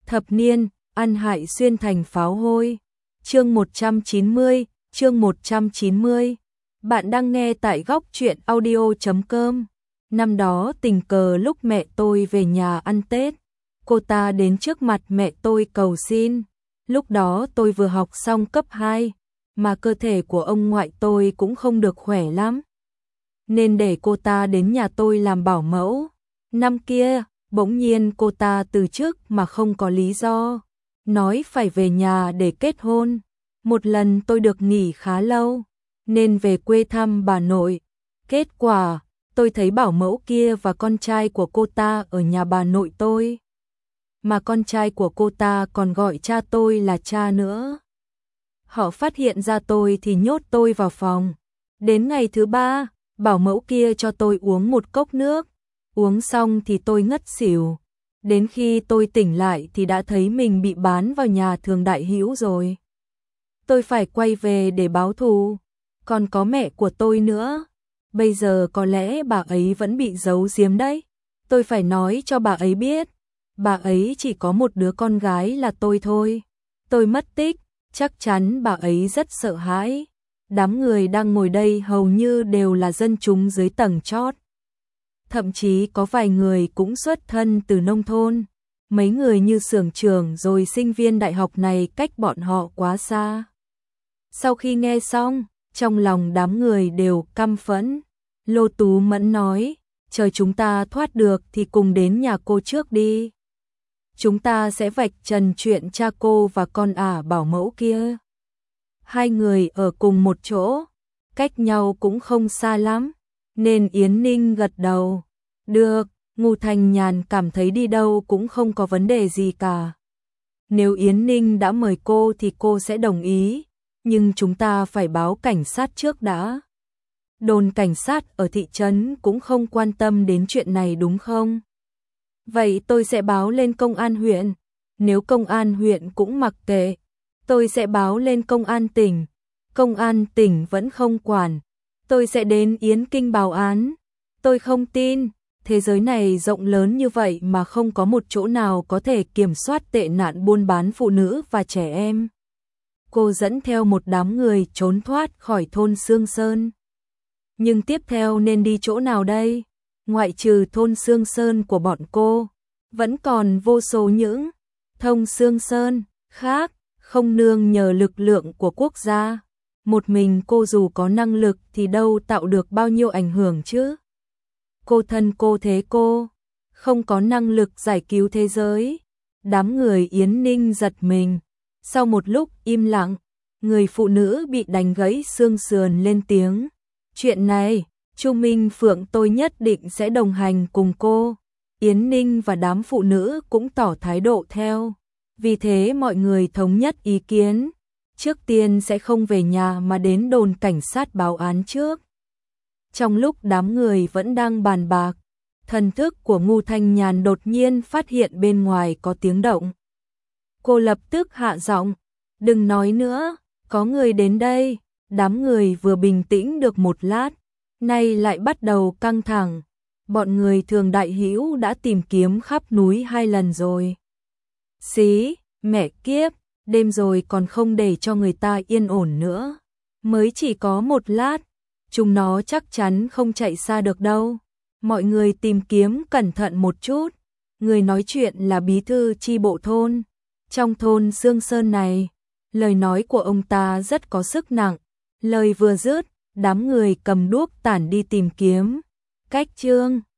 Thập niên, ăn hại xuyên thành pháo hôi. Chương 190, chương 190. Bạn đang nghe tại góc truyện audio.com. Năm đó tình cờ lúc mẹ tôi về nhà ăn Tết, cô ta đến trước mặt mẹ tôi cầu xin. Lúc đó tôi vừa học xong cấp 2, mà cơ thể của ông ngoại tôi cũng không được khỏe lắm, nên để cô ta đến nhà tôi làm bảo mẫu. Năm kia, bỗng nhiên cô ta từ chức mà không có lý do, nói phải về nhà để kết hôn. Một lần tôi được nghỉ khá lâu, nên về quê thăm bà nội. Kết quả, tôi thấy bảo mẫu kia và con trai của cô ta ở nhà bà nội tôi. Mà con trai của cô ta còn gọi cha tôi là cha nữa. Họ phát hiện ra tôi thì nhốt tôi vào phòng. Đến ngày thứ 3, bảo mẫu kia cho tôi uống một cốc nước. Uống xong thì tôi ngất xỉu. Đến khi tôi tỉnh lại thì đã thấy mình bị bán vào nhà thường đại hữu rồi. Tôi phải quay về để báo thù. Còn có mẹ của tôi nữa. Bây giờ có lẽ bà ấy vẫn bị giấu giếm đấy. Tôi phải nói cho bà ấy biết. Bà ấy chỉ có một đứa con gái là tôi thôi. Tôi mất tích, chắc chắn bà ấy rất sợ hãi. Đám người đang ngồi đây hầu như đều là dân chúng dưới tầng chót. Thậm chí có vài người cũng xuất thân từ nông thôn. Mấy người như xưởng trưởng rồi sinh viên đại học này cách bọn họ quá xa. Sau khi nghe xong, trong lòng đám người đều căm phẫn. Lô Tú Mẫn nói, chờ chúng ta thoát được thì cùng đến nhà cô trước đi. Chúng ta sẽ vạch trần chuyện cha cô và con ả bảo mẫu kia. Hai người ở cùng một chỗ, cách nhau cũng không xa lắm, nên Yến Ninh gật đầu. Được, Ngô Thanh Nhàn cảm thấy đi đâu cũng không có vấn đề gì cả. Nếu Yến Ninh đã mời cô thì cô sẽ đồng ý, nhưng chúng ta phải báo cảnh sát trước đã. Đồn cảnh sát ở thị trấn cũng không quan tâm đến chuyện này đúng không? Vậy tôi sẽ báo lên công an huyện. Nếu công an huyện cũng mặc kệ, tôi sẽ báo lên công an tỉnh. Công an tỉnh vẫn không quản, tôi sẽ đến Yến Kinh báo án. Tôi không tin, thế giới này rộng lớn như vậy mà không có một chỗ nào có thể kiểm soát tệ nạn buôn bán phụ nữ và trẻ em. Cô dẫn theo một đám người trốn thoát khỏi thôn Sương Sơn. Nhưng tiếp theo nên đi chỗ nào đây? Ngoại trừ thôn Sương Sơn của bọn cô, vẫn còn vô số những thông Sương Sơn khác, không nương nhờ lực lượng của quốc gia. Một mình cô dù có năng lực thì đâu tạo được bao nhiêu ảnh hưởng chứ. Cô thân cô thế cô, không có năng lực giải cứu thế giới. Đám người Yến Ninh giật mình. Sau một lúc im lặng, người phụ nữ bị đánh gãy xương sườn lên tiếng. Chuyện này, Chu Minh Phượng tôi nhất định sẽ đồng hành cùng cô. Yến Ninh và đám phụ nữ cũng tỏ thái độ theo. Vì thế mọi người thống nhất ý kiến. Trước tiên sẽ không về nhà mà đến đồn cảnh sát báo án trước. Trong lúc đám người vẫn đang bàn bạc, thần thức của Ngô Thanh Nhàn đột nhiên phát hiện bên ngoài có tiếng động. Cô lập tức hạ giọng, đừng nói nữa, có người đến đây. Đám người vừa bình tĩnh được một lát, nay lại bắt đầu căng thẳng. Bọn người thường đại hữu đã tìm kiếm khắp núi 2 lần rồi. Xí, mẹ kiếp, đêm rồi còn không để cho người ta yên ổn nữa. Mới chỉ có một lát, chúng nó chắc chắn không chạy xa được đâu. Mọi người tìm kiếm cẩn thận một chút. Người nói chuyện là bí thư chi bộ thôn. Trong thôn Sương Sơn này, lời nói của ông ta rất có sức nặng. Lời vừa dứt, đám người cầm đuốc tản đi tìm kiếm. Cách chương